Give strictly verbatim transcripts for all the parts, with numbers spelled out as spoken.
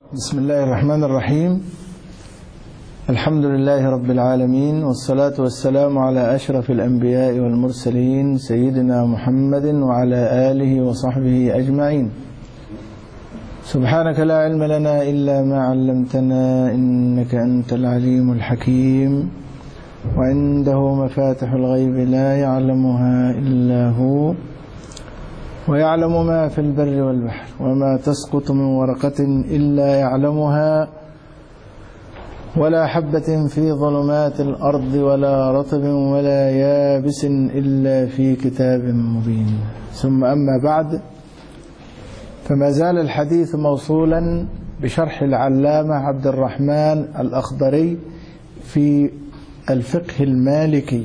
بسم الله الرحمن الرحيم. الحمد لله رب العالمين، والصلاة والسلام على أشرف الأنبياء والمرسلين سيدنا محمد وعلى آله وصحبه أجمعين. سبحانك لا علم لنا إلا ما علمتنا إنك أنت العليم الحكيم، وعنده مفاتح الغيب لا يعلمها إلا هو، ويعلم ما في البر والبحر، وما تسقط من ورقة إلا يعلمها، ولا حبة في ظلمات الأرض ولا رطب ولا يابس إلا في كتاب مبين. ثم أما بعد، فما زال الحديث موصولا بشرح العلامة عبد الرحمن الأخضري في الفقه المالكي،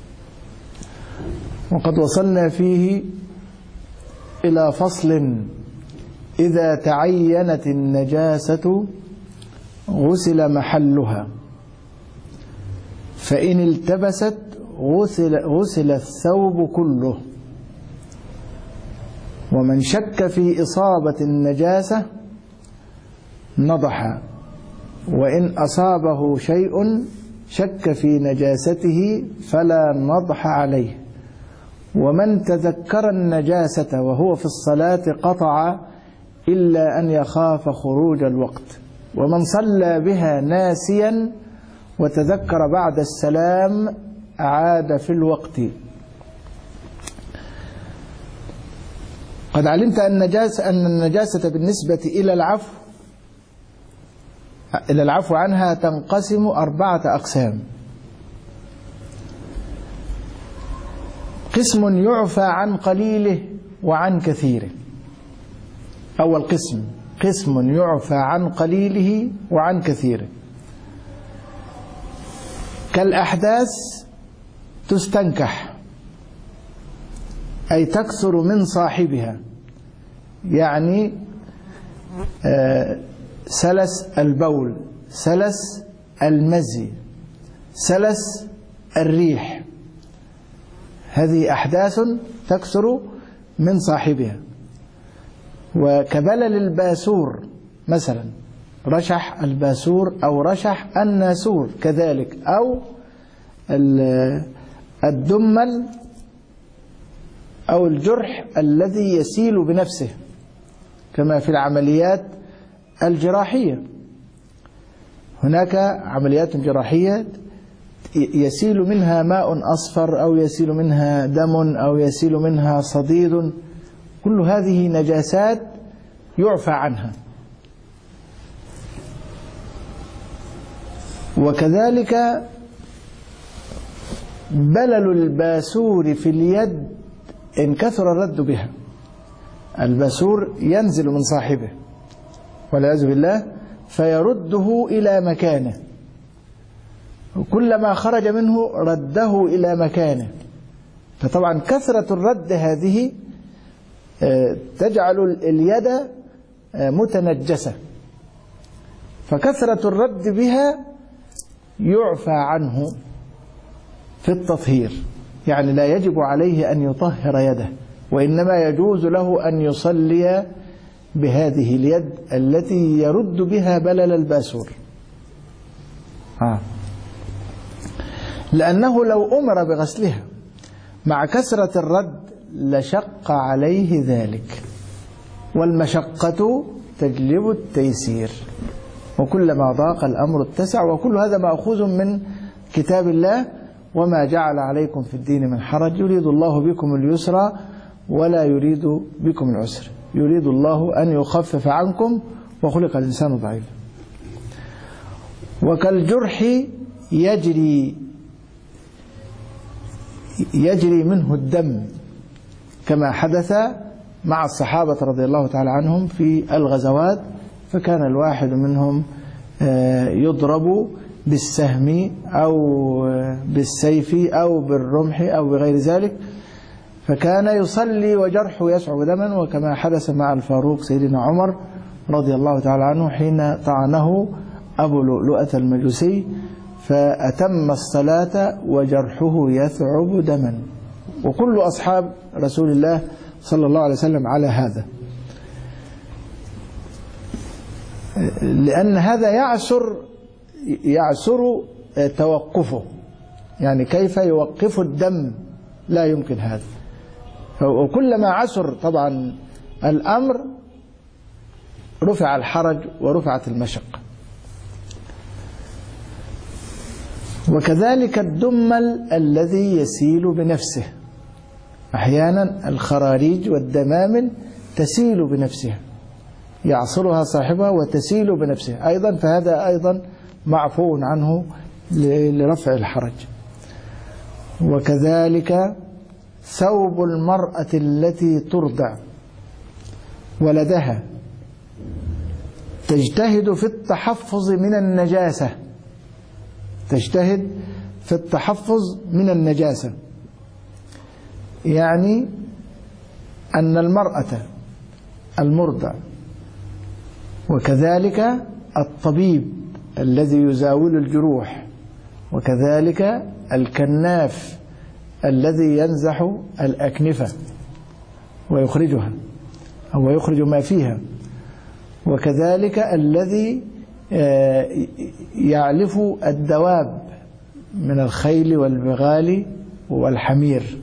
وقد وصلنا فيه إلى فصل: إذا تعينت النجاسة غسل محلها، فإن التبست غسل, غسل الثوب كله، ومن شك في إصابة النجاسة نضح، وإن أصابه شيء شك في نجاسته فلا نضح عليه، ومن تذكر النجاسة وهو في الصلاة قطع إلا أن يخاف خروج الوقت، ومن صلى بها ناسيا وتذكر بعد السلام عاد في الوقت. قد علمت أن النجاسة, أن النجاسة بالنسبة إلى العفو إلى العفو عنها تنقسم أربعة أقسام. قسم يعفى عن قليله وعن كثيره. أول قسم قسم يعفى عن قليله وعن كثيره، كالأحداث تستنكح، أي تكثر من صاحبها، يعني سلس البول، سلس المزي، سلس الريح، هذه أحداث تكثر من صاحبها. وكبلل الباسور مثلا، رشح الباسور أو رشح الناسور كذلك، أو الدمل أو الجرح الذي يسيل بنفسه، كما في العمليات الجراحية. هناك عمليات جراحية يسيل منها ماء أصفر، أو يسيل منها دم، أو يسيل منها صديد، كل هذه نجاسات يعفى عنها. وكذلك بلل الباسور في اليد إن كثر الرد بها، الباسور ينزل من صاحبه والعياذ بالله فيرده إلى مكانه، كلما خرج منه رده إلى مكانه. فطبعا كثرة الرد هذه تجعل اليد متنجسة، فكثرة الرد بها يعفى عنه في التطهير، يعني لا يجب عليه أن يطهر يده، وإنما يجوز له أن يصلي بهذه اليد التي يرد بها بلل الباسور، آه. لأنه لو أمر بغسلها مع كثرة الرد لشق عليه ذلك، والمشقة تجلب التيسير، وكلما ضاق الأمر اتسع، وكل هذا مأخوذ من كتاب الله: وما جعل عليكم في الدين من حرج يريد الله بكم اليسر ولا يريد بكم العسر، يريد الله أن يخفف عنكم وخلق الإنسان ضعيفا. وكالجرح يجري يجري منه الدم، كما حدث مع الصحابة رضي الله تعالى عنهم في الغزوات، فكان الواحد منهم يضرب بالسهم أو بالسيف أو بالرمح أو بغير ذلك، فكان يصلي وجرحه يسعب دما، وكما حدث مع الفاروق سيدنا عمر رضي الله تعالى عنه حين طعنه أبو لؤلؤة المجوسي فأتم الصلاة وجرحه يثعب دما، وكل أصحاب رسول الله صلى الله عليه وسلم على هذا. لأن هذا يعسر يعسر توقفه، يعني كيف يوقف الدم؟ لا يمكن هذا. وكلما عسر طبعا الأمر رفع الحرج ورفعت المشقة. وكذلك الدمل الذي يسيل بنفسه، أحيانا الخراريج والدمامل تسيل بنفسها، يعصرها صاحبها وتسيل بنفسها أيضا، فهذا أيضا معفو عنه لرفع الحرج. وكذلك ثوب المرأة التي ترضع ولدها تجتهد في التحفظ من النجاسة، تجتهد في التحفظ من النجاسة، يعني أن المرأة المرضع وكذلك الطبيب الذي يزاول الجروح وكذلك الكناف الذي ينزح الأكنفة ويخرجها أو يخرج ما فيها، وكذلك الذي يعلف الدواب من الخيل والبغال والحمير،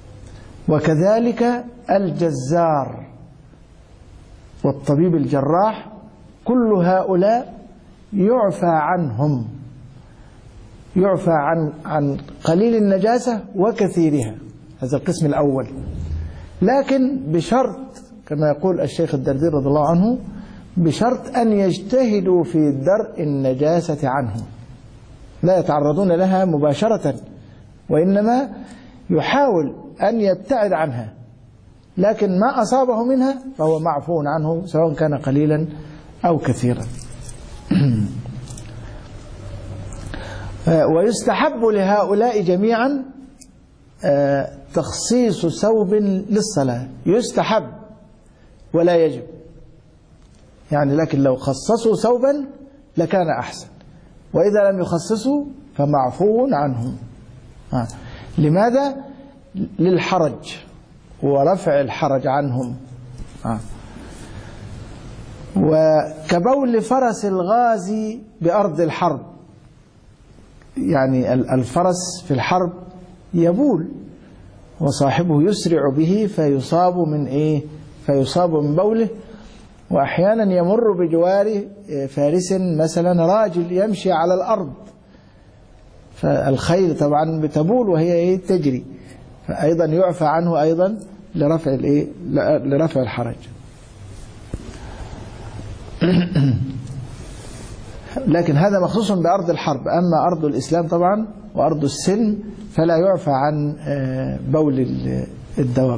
وكذلك الجزار والطبيب الجراح، كل هؤلاء يعفى عنهم، يعفى عن عن قليل النجاسة وكثيرها، هذا القسم الأول، لكن بشرط كما يقول الشيخ الدردير رضي الله عنه، بشرط أن يجتهدوا في درء النجاسة عنهم، لا يتعرضون لها مباشرة، وإنما يحاول أن يبتعد عنها، لكن ما أصابه منها فهو معفو عنه سواء كان قليلا أو كثيرا. ويستحب لهؤلاء جميعا تخصيص ثوب للصلاة، يستحب ولا يجب، يعني لكن لو خصصوا ثوبا لكان أحسن، وإذا لم يخصصوا فمعفو عنهم. لماذا؟ للحرج ورفع الحرج عنهم. وكبول فرس الغازي بأرض الحرب، يعني الفرس في الحرب يبول وصاحبه يسرع به فيصاب من إيه؟ فيصاب من بوله، وأحيانا يمر بجوار فارس مثلا راجل يمشي على الأرض، فالخيل طبعا بتبول وهي إيه؟ تجري، فأيضا يعفى عنه أيضا لرفع الإيه؟ لرفع الحرج. لكن هذا مخصوص بأرض الحرب، أما أرض الإسلام طبعا وأرض السلم فلا يعفى عن بول الدواب.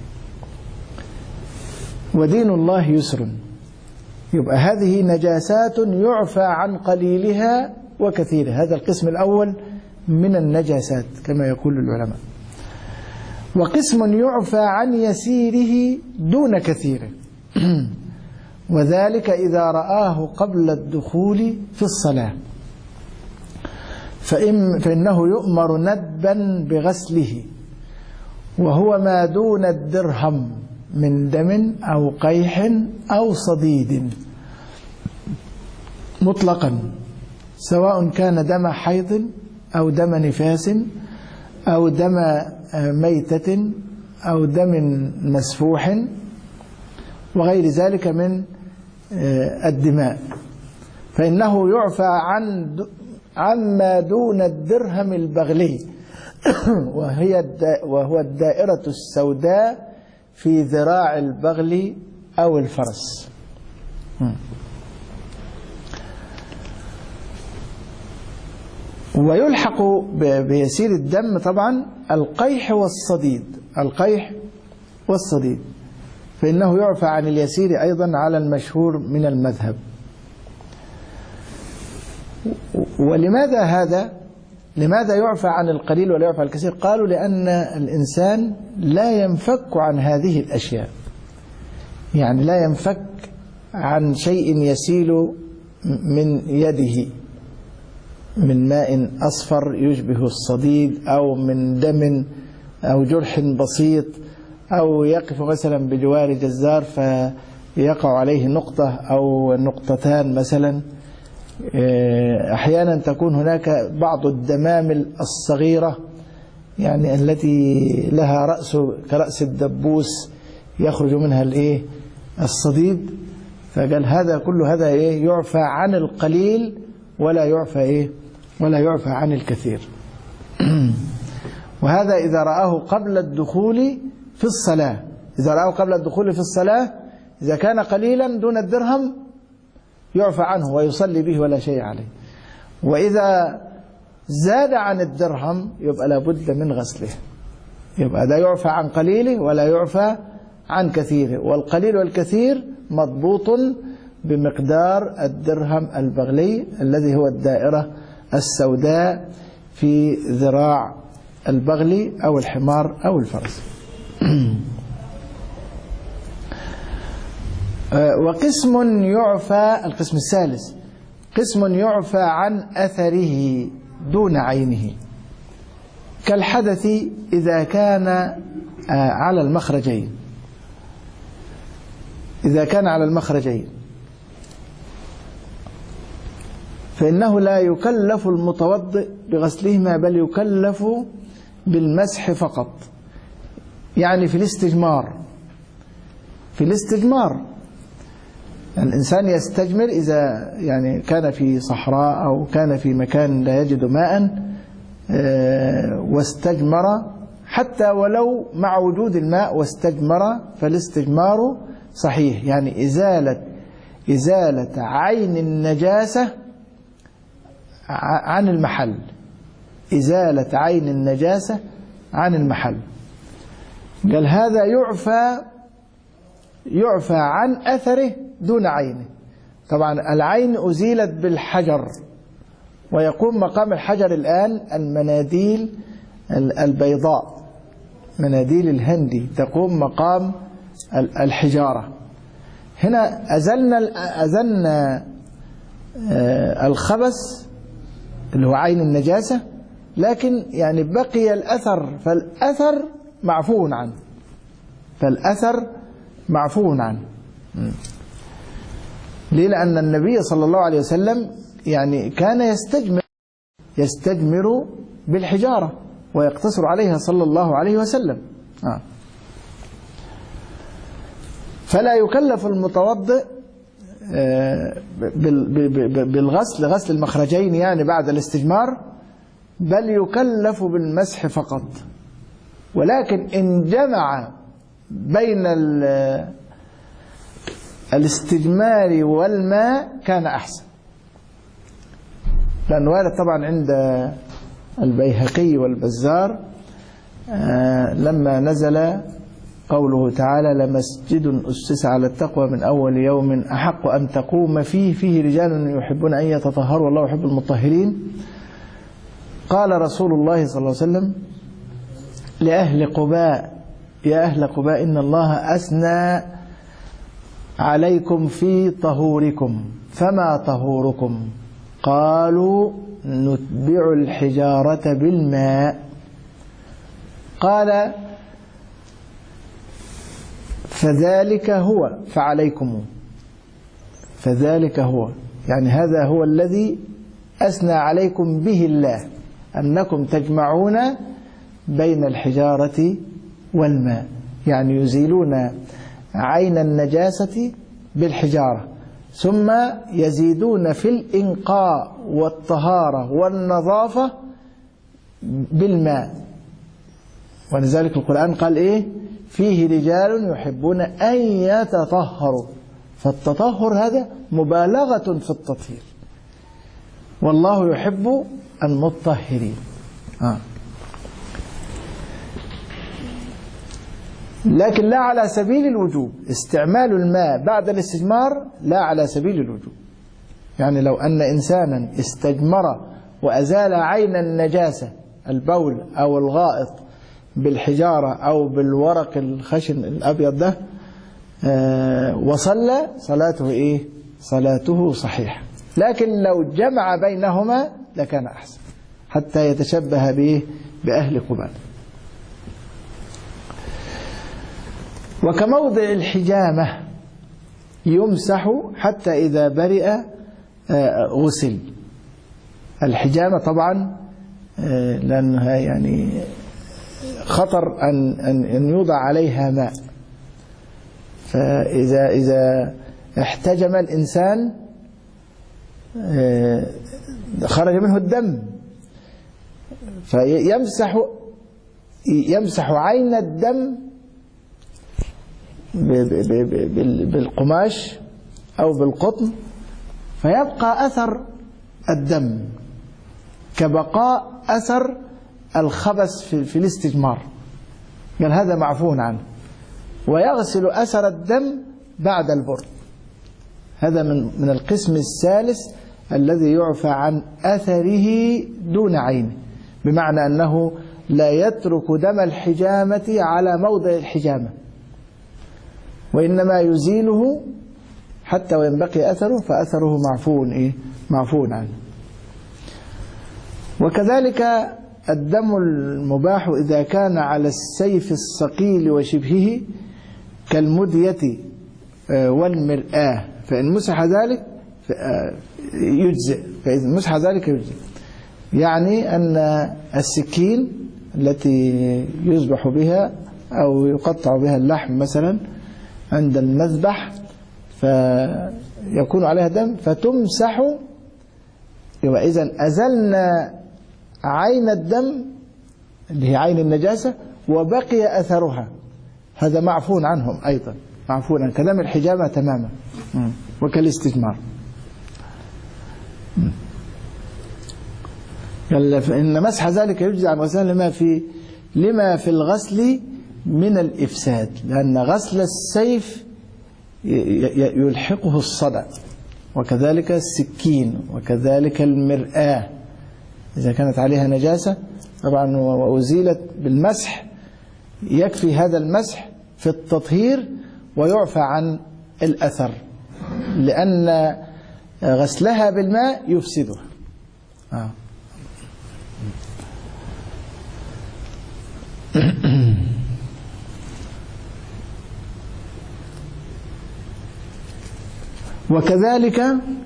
ودين الله يسر، يبقى هذه نجاسات يعفى عن قليلها وكثيرها، هذا القسم الأول من النجاسات كما يقول العلماء. وقسم يعفى عن يسيره دون كثيره، وذلك إذا رآه قبل الدخول في الصلاة فإن فإنه يؤمر ندبا بغسله، وهو ما دون الدرهم من دم أو قيح أو صديد مطلقا، سواء كان دم حيض أو دم نفاس أو دم ميتة أو دم مسفوح وغير ذلك من الدماء، فإنه يعفى عن عما دون الدرهم البغلي وهي وهو الدائرة السوداء في ذراع البغل أو الفرس. ويلحق بيسير الدم طبعا القيح والصديد، القيح والصديد فإنه يعفى عن اليسير أيضا على المشهور من المذهب. ولماذا هذا؟ لماذا يعفى عن القليل ولا يعفى عن الكثير؟ قالوا لأن الإنسان لا ينفك عن هذه الأشياء، يعني لا ينفك عن شيء يسيل من يده من ماء أصفر يشبه الصديد أو من دم أو جرح بسيط أو يقف مثلا بجوار جزار يقع عليه نقطة أو نقطتان مثلا. أحيانا تكون هناك بعض الدمامل الصغيرة يعني التي لها رأس كرأس الدبوس يخرج منها الايه الصديد، فقال هذا كل هذا ايه يعفى عن القليل ولا يعفى ايه ولا يعفى عن الكثير. وهذا إذا رآه قبل الدخول في الصلاة، إذا رآه قبل الدخول في الصلاة إذا كان قليلا دون الدرهم يعفى عنه ويصلي به ولا شيء عليه، وإذا زاد عن الدرهم يبقى لابد من غسله، يبقى ده يعفى عن قليله ولا يعفى عن كثيره، والقليل والكثير مضبوط بمقدار الدرهم البغلي الذي هو الدائرة السوداء في ذراع البغل أو الحمار أو الفرس. وقسم يعفى، القسم الثالث قسم يعفى عن أثره دون عينه، كالحدث إذا كان على المخرجين، إذا كان على المخرجين فإنه لا يكلف المتوضئ بغسلهما بل يكلف بالمسح فقط. يعني في الاستجمار، في الاستجمار الإنسان يستجمر إذا يعني كان في صحراء أو كان في مكان لا يجد ماء واستجمر، حتى ولو مع وجود الماء واستجمر فالاستجمار صحيح، يعني إزالة إزالة عين النجاسة عن المحل، إزالة عين النجاسة عن المحل. قال هذا يعفى يعفى عن أثره دون عينه. طبعا العين أزيلت بالحجر، ويقوم مقام الحجر الآن المناديل البيضاء، مناديل الهندي تقوم مقام الحجارة. هنا أزلنا أزلنا الخبث اللي هو عين النجاسة، لكن يعني بقي الأثر، فالأثر معفو عنه، فالأثر معفو عنه. ليه؟ لأن النبي صلى الله عليه وسلم يعني كان يستجمر يستجمر بالحجارة ويقتصر عليها صلى الله عليه وسلم. آه. فلا يكلف المتوضئ بالغسل، غسل المخرجين يعني بعد الاستجمار، بل يكلف بالمسح فقط. ولكن إن جمع بين الاستجمار والماء كان أحسن، لأن وارد طبعا عند البيهقي والبزار لما نزل قوله تعالى لمسجد أسس على التقوى من أول يوم أحق أن تقوم فيه فيه رجال يحبون أن يتطهروا والله يحب المطهرين، قال رسول الله صلى الله عليه وسلم لأهل قباء يا أهل قباء إن الله أثنى عليكم في طهوركم فما طهوركم؟ قالوا نتبع الحجارة بالماء. قال فذلك هو فعليكم، فذلك هو يعني هذا هو الذي أثنى عليكم به الله، أنكم تجمعون بين الحجارة والماء، يعني يزيلون عين النجاسة بالحجارة ثم يزيدون في الإنقاء والطهارة والنظافة بالماء. ولذلك القرآن قال إيه؟ فيه رجال يحبون أن يتطهروا، فالتطهر هذا مبالغة في التطهير، والله يحب المطهرين. آه. لكن لا على سبيل الوجوب، استعمال الماء بعد الاستجمار لا على سبيل الوجوب. يعني لو أن إنسانا استجمر وأزال عين النجاسة البول أو الغائط بالحجارة أو بالورق الخشن الأبيض ده آه وصلى صلاته إيه؟ صلاته صحيح. لكن لو جمع بينهما لكان أحسن حتى يتشبه به بأهل قباء. وكموضع الحجامة، يمسح حتى إذا برئ غسل. الحجامة طبعا لأنها يعني خطر أن أن يوضع عليها ماء، فإذا إذا احتجم الإنسان خرج منه الدم، فيمسح يمسح عين الدم بالقماش أو بالقطن، فيبقى أثر الدم كبقاء أثر الخبث في الاستجمار. قال هذا معفو عنه. ويغسل أثر الدم بعد البرد. هذا من من القسم الثالث الذي يعفى عن أثره دون عينه، بمعنى أنه لا يترك دم الحجامة على موضع الحجامة، وإنما يزيله حتى وإن بقي أثره فأثره معفو إيه؟ معفو عنه. وكذلك الدم المباح إذا كان على السيف الثقيل وشبهه كالمدية والمرآة، فإن مسح ذلك يجزئ، فإذا مسح ذلك يجزئ. يعني أن السكين التي يذبح بها أو يقطع بها اللحم مثلا عند المذبح فيكون عليها دم فتمسح، يبقى إذن أزلنا عين الدم اللي هي عين النجاسة وبقي أثرها، هذا معفو عنهم أيضا، معفو عن كدم الحجامة تماما وكالاستجمار. إن مسح ذلك يجزي عن غسل لما في لما في الغسل من الإفساد، لأن غسل السيف يلحقه الصدع، وكذلك السكين، وكذلك المرآة إذا كانت عليها نجاسة طبعا وأزيلت بالمسح يكفي هذا المسح في التطهير ويعفى عن الأثر، لأن غسلها بالماء يفسدها. آه. وكذلك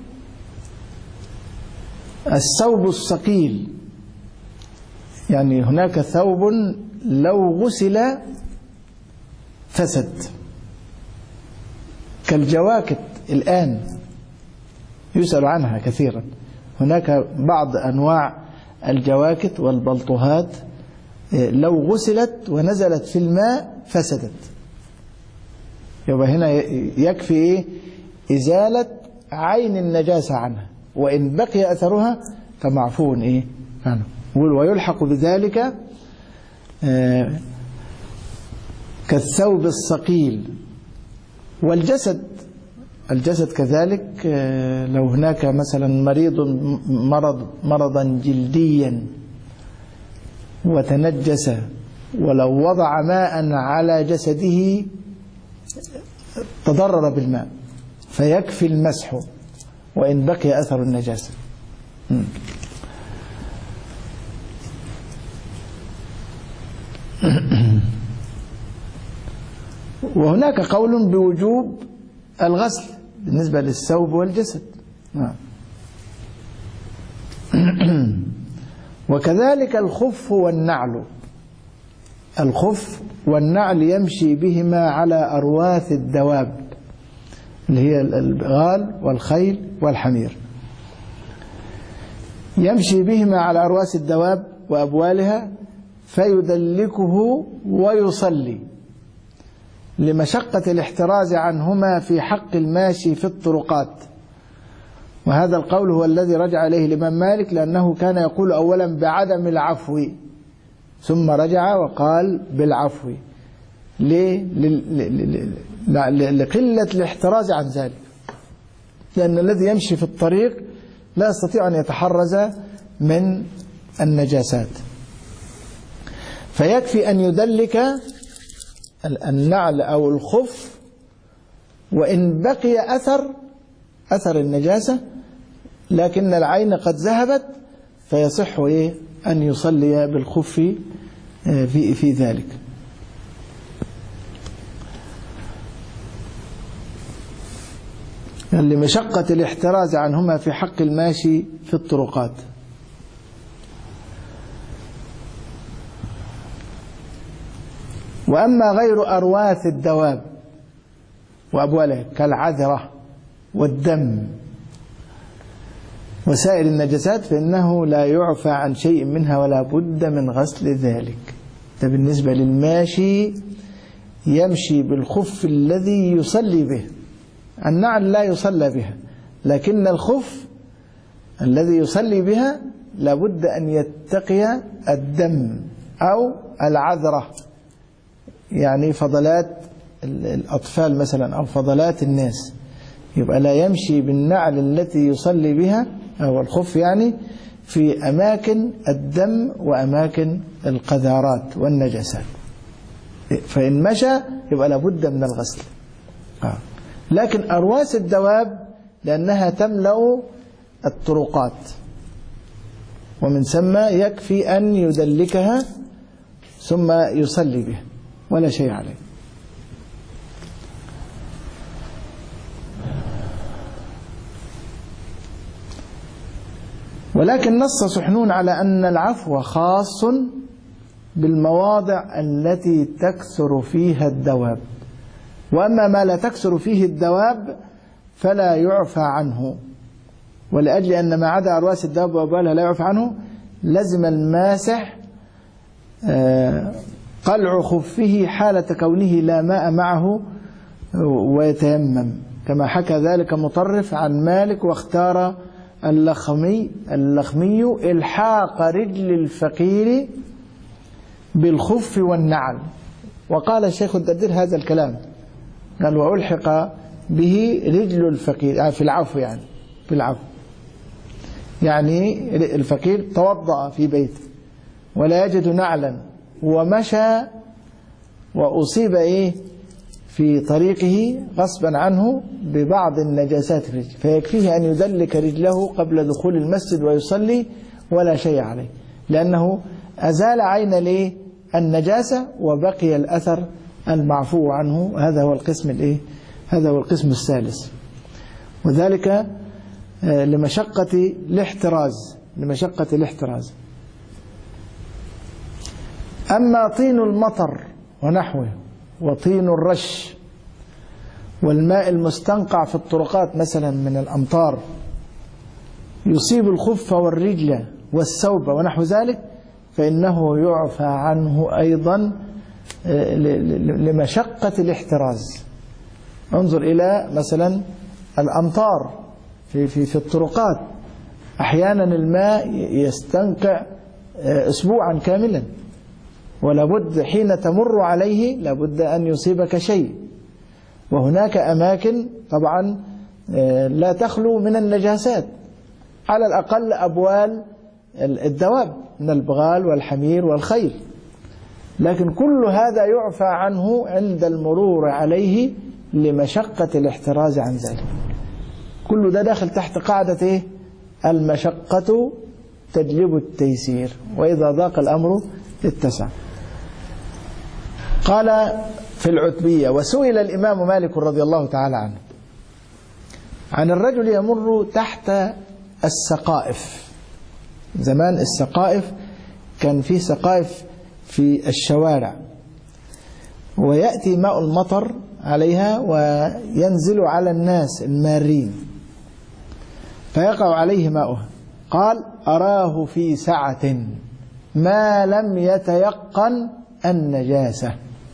الثوب الثقيل، يعني هناك ثوب لو غسل فسد كالجواكت الآن يسأل عنها كثيرا. هناك بعض أنواع الجواكت والبلطوهات لو غسلت ونزلت في الماء فسدت، يبقى هنا يكفي إيه؟ إزالة عين النجاسة عنها، وإن بقي أثرها فمعفو إيه عنه. ويلحق بذلك آه كالثوب الثقيل. والجسد الجسد كذلك آه لو هناك مثلا مريض مرض مرضا جلديا وتنجس، ولو وضع ماء على جسده تضرر بالماء فيكفي المسح وإن بقي أثر النجاسة. وهناك قول بوجوب الغسل بالنسبة للثوب والجسد. وكذلك الخف والنعل. الخف والنعل يمشي بهما على أرواث الدواب اللي هي البغال والخيل والحمير، يمشي بهما على أرواث الدواب وأبوالها فيدلكه ويصلي لمشقة الاحتراز عنهما في حق الماشي في الطرقات. وهذا القول هو الذي رجع إليه الإمام مالك، لأنه كان يقول أولا بعدم العفو ثم رجع وقال بالعفو. ليه؟ لقلة الاحتراز عن ذلك، لأن الذي يمشي في الطريق لا يستطيع أن يتحرز من النجاسات، فيكفي أن يدلك النعل أو الخف وإن بقي أثر أثر النجاسة لكن العين قد ذهبت فيصح إيه أن يصلي بالخف في في ذلك. لمشقة الاحتراز عنهما في حق الماشي في الطرقات. وأما غير أرواث الدواب وأبوالها كالعذرة والدم وسائر النجسات فإنه لا يعفى عن شيء منها ولا بد من غسل ذلك. ده بالنسبة للماشي يمشي بالخف الذي يصلي به. النعل لا يصلى بها، لكن الخف الذي يصلي بها لابد أن يتقي الدم أو العذرة، يعني فضلات الأطفال مثلا أو فضلات الناس، يبقى لا يمشي بالنعل التي يصلي بها أو الخف يعني في أماكن الدم وأماكن القذارات والنجاسات، فإن مشى يبقى لابد من الغسل. آه. لكن أرواس الدواب لأنها تملأ الطرقات، ومن ثم يكفي أن يدلكها ثم يصلي بها ولا شيء عليه. ولكن نص سحنون على أن العفو خاص بالمواضع التي تكثر فيها الدواب، وأما ما لا تكثر فيه الدواب فلا يعفى عنه. ولأجل أن ما عدا أرواس الدواب وأبوالها لا يعفى عنه لزم الماسح قلع خفه حالة كونه لا ماء معه ويتيمم، كما حكى ذلك مطرف عن مالك، واختار اللخمي اللخمي إلحاق رجل الفقير بالخف والنعل. وقال الشيخ الدردير هذا الكلام، قال وألحق به رجل الفقير في العفو، يعني في العفو يعني الفقير توضأ في بيته ولا يجد نعلا ومشى وأصيب إيه في طريقه غصبا عنه ببعض النجاسات في الرجل، فيكفيه أن يدلك رجله قبل دخول المسجد ويصلي ولا شيء عليه، لأنه أزال عين ليه النجاسة وبقي الأثر المعفو عنه. هذا هو القسم الإيه هذا هو القسم الثالث، وذلك لمشقة الاحتراز لمشقة الاحتراز. أما طين المطر ونحوه وطين الرش والماء المستنقع في الطرقات مثلا من الأمطار يصيب الخف والرجل والثوب ونحو ذلك، فإنه يعفى عنه أيضا لمشقة الاحتراز. انظر إلى مثلا الأمطار في, في, في الطرقات، أحيانا الماء يستنقع أسبوعا كاملا، ولابد حين تمر عليه لابد أن يصيبك شيء. وهناك أماكن طبعا لا تخلو من النجاسات، على الأقل أبوال الدواب من البغال والحمير والخيل، لكن كل هذا يعفى عنه عند المرور عليه لمشقة الاحتراز عن ذلك. كل ده داخل تحت قاعدة إيه؟ المشقة تجلب التيسير، وإذا ضاق الأمر اتسع. قال في العتبية: وسئل الإمام مالك رضي الله تعالى عنه عن الرجل يمر تحت السقائف. زمان السقائف كان في سقائف في الشوارع، ويأتي ماء المطر عليها وينزل على الناس المارين فيقع عليه ماؤها. قال: أراه في سعة ما لم يتيقن النجاسة.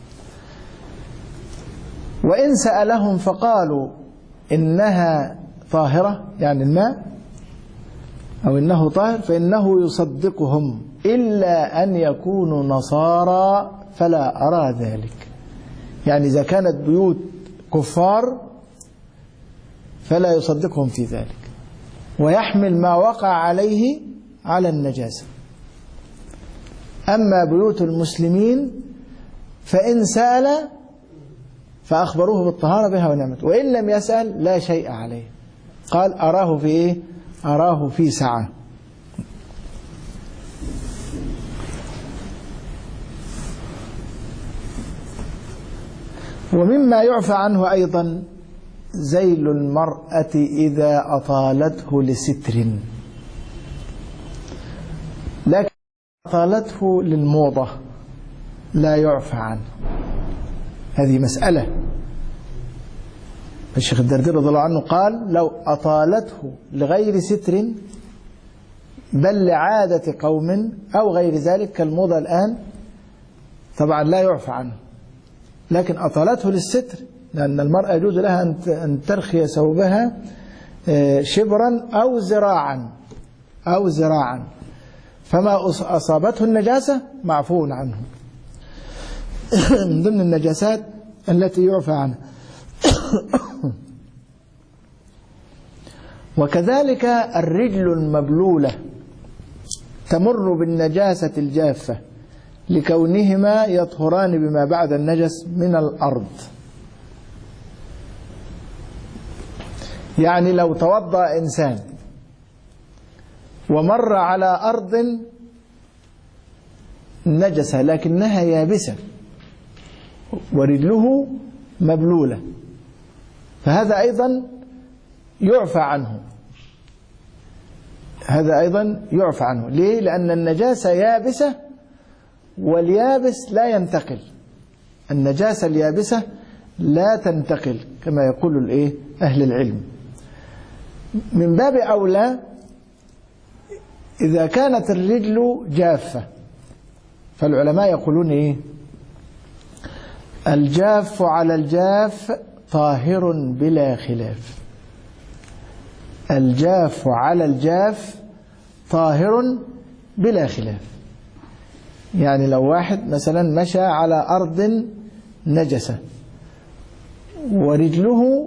وإن سألهم فقالوا إنها طاهرة، يعني الماء، أو إنه طاهر، فإنه يصدقهم إلا أن يكونوا نصارى فلا أرى ذلك. يعني إذا كانت بيوت كفار فلا يصدقهم في ذلك، ويحمل ما وقع عليه على النجاسة. أما بيوت المسلمين فإن سأل فأخبروه بالطهارة بها ونعمت، وإن لم يسأل لا شيء عليه. قال: أراه في إيه؟ أراه في سعة. ومما يعفى عنه أيضا ذيل المرأة إذا أطالته لستر، لكن أطالته للموضة لا يعفى عنه. هذه مسألة. الشيخ الدردير رضي الله عنه قال: لو أطالته لغير ستر بل لعادة قوم أو غير ذلك كالموضة الآن طبعا لا يعفى عنه، لكن أطالته للستر، لأن المرأة يجوز لها أن ترخي ثوبها شبرا أو ذراعا أو ذراعا، فما أصابته النجاسة معفو عنه. من ضمن النجاسات التي يعفى عنها. وكذلك الرجل المبلولة تمر بالنجاسة الجافة لكونهما يطهران بما بعد النجس من الأرض. يعني لو توضأ إنسان ومر على أرض نجسة لكنها يابسة ورجله مبلولة، فهذا أيضا يعفى عنه. هذا أيضا يعفى عنه. ليه؟ لأن النجاسة يابسة واليابس لا ينتقل. النجاسة اليابسة لا تنتقل كما يقول الإيه؟ أهل العلم. من باب أولى إذا كانت الرجل جافة، فالعلماء يقولون إيه؟ الجاف على الجاف طاهر بلا خلاف. الجاف على الجاف طاهر بلا خلاف. يعني لو واحد مثلا مشى على أرض نجسة ورجله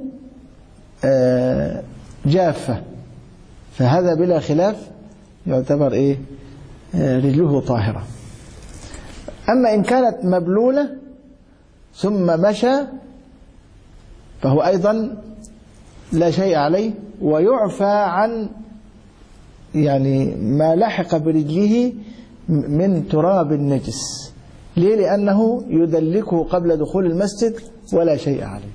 جافة، فهذا بلا خلاف يعتبر إيه؟ رجله طاهرة. أما إن كانت مبلولة ثم مشى فهو أيضا لا شيء عليه، ويعفى عن يعني ما لحق برجله من تراب النجس. ليه؟ لأنه يدلكه قبل دخول المسجد ولا شيء عليه.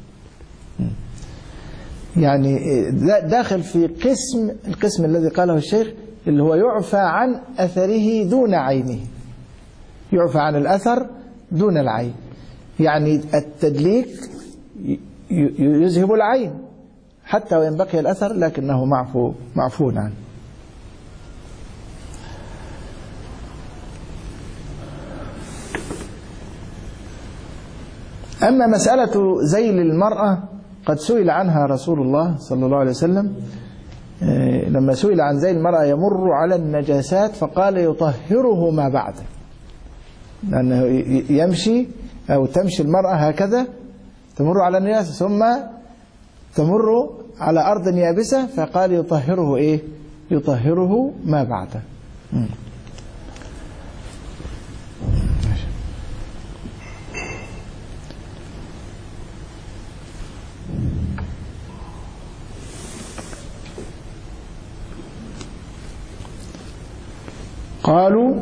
يعني داخل في قسم القسم الذي قاله الشيخ اللي هو يعفى عن أثره دون عينه. يعفى عن الأثر دون العين. يعني التدليك يذهب العين حتى وإن بقي الأثر لكنه معفو معفو عنه. أما مسألة ذيل المرأة قد سئل عنها رسول الله صلى الله عليه وسلم لما سئل عن ذيل المرأة يمر على النجاسات فقال يطهره ما بعده، لأنه يمشي أو تمشي المرأة هكذا تمر على النجاسة ثم تمر على أرض يابسة، فقال يطهره إيه؟ يطهره ما بعده. قالوا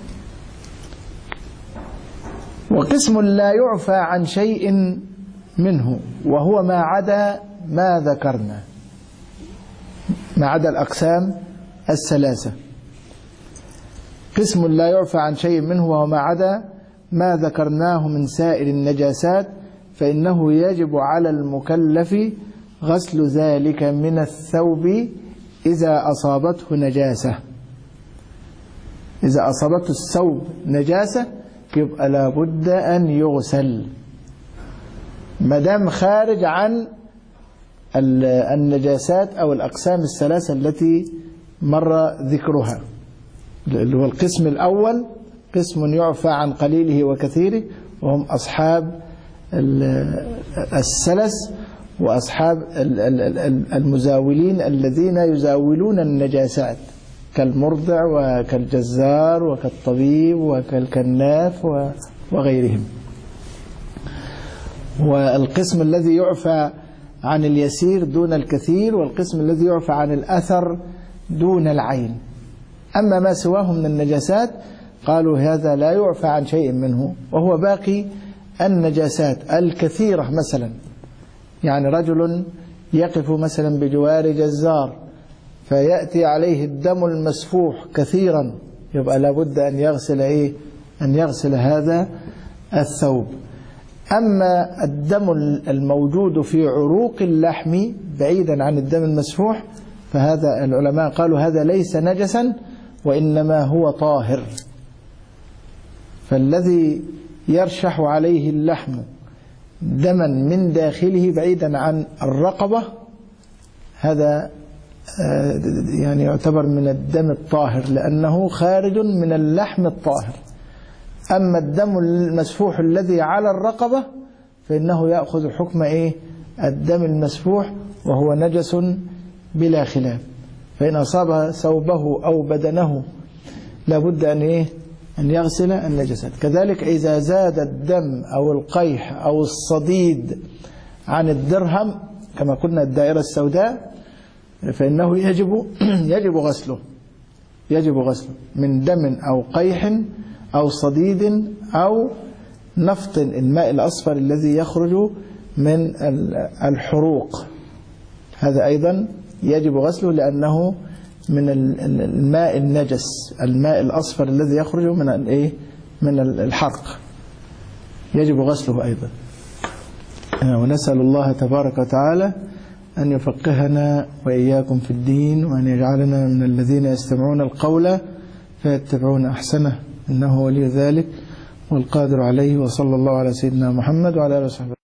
وقسم لا يعفى عن شيء منه وهو ما عدا ما ذكرنا، ما عدا الأقسام الثلاثة. قسم لا يعفى عن شيء منه وهو ما عدا ما ذكرناه من سائر النجاسات، فإنه يجب على المكلف غسل ذلك من الثوب إذا أصابته نجاسة. إذا أصابته الثوب نجاسة يبقى لابد أن يغسل ما دام خارج عن النجاسات أو الأقسام الثلاثة التي مر ذكرها، اللي هو القسم الأول قسم يعفى عن قليله وكثيره، وهم أصحاب السلس وأصحاب المزاولين الذين يزاولون النجاسات كالمرضع وكالجزار وكالطبيب وكالكناف وغيرهم. والقسم الذي يعفى عن اليسير دون الكثير، والقسم الذي يعفى عن الأثر دون العين. أما ما سواه من النجاسات قالوا هذا لا يعفى عن شيء منه، وهو باقي النجاسات الكثيرة. مثلا يعني رجل يقف مثلا بجوار جزار فيأتي عليه الدم المسفوح كثيرا، يبقى لابد أن يغسل إيه؟ أن يغسل هذا الثوب. أما الدم الموجود في عروق اللحم بعيدا عن الدم المسفوح فهذا العلماء قالوا هذا ليس نجسا وإنما هو طاهر. فالذي يرشح عليه اللحم دما من داخله بعيدا عن الرقبة هذا يعني يعتبر من الدم الطاهر لأنه خارج من اللحم الطاهر. أما الدم المسفوح الذي على الرقبة فإنه يأخذ حكم إيه؟ الدم المسفوح وهو نجس بلا خلاف، فإن أصاب ثوبه أو بدنه لابد أن إيه؟ أن يغسل النجسات. كذلك إذا زاد الدم أو القيح أو الصديد عن الدرهم كما قلنا الدائرة السوداء فإنه يجب يجب غسله يجب غسله من دم أو قيح أو صديد أو نفط الماء الأصفر الذي يخرج من الحروق، هذا أيضا يجب غسله لأنه من الماء النجس، الماء الأصفر الذي يخرج من الايه من الحرق يجب غسله أيضا. ونسأل الله تبارك وتعالى أن يفقهنا وإياكم في الدين وأن يجعلنا من الذين يستمعون القول فيتبعون أحسنه، إنه ولي ذلك والقادر عليه. وصلى الله على سيدنا محمد وعلى آله وصحبه.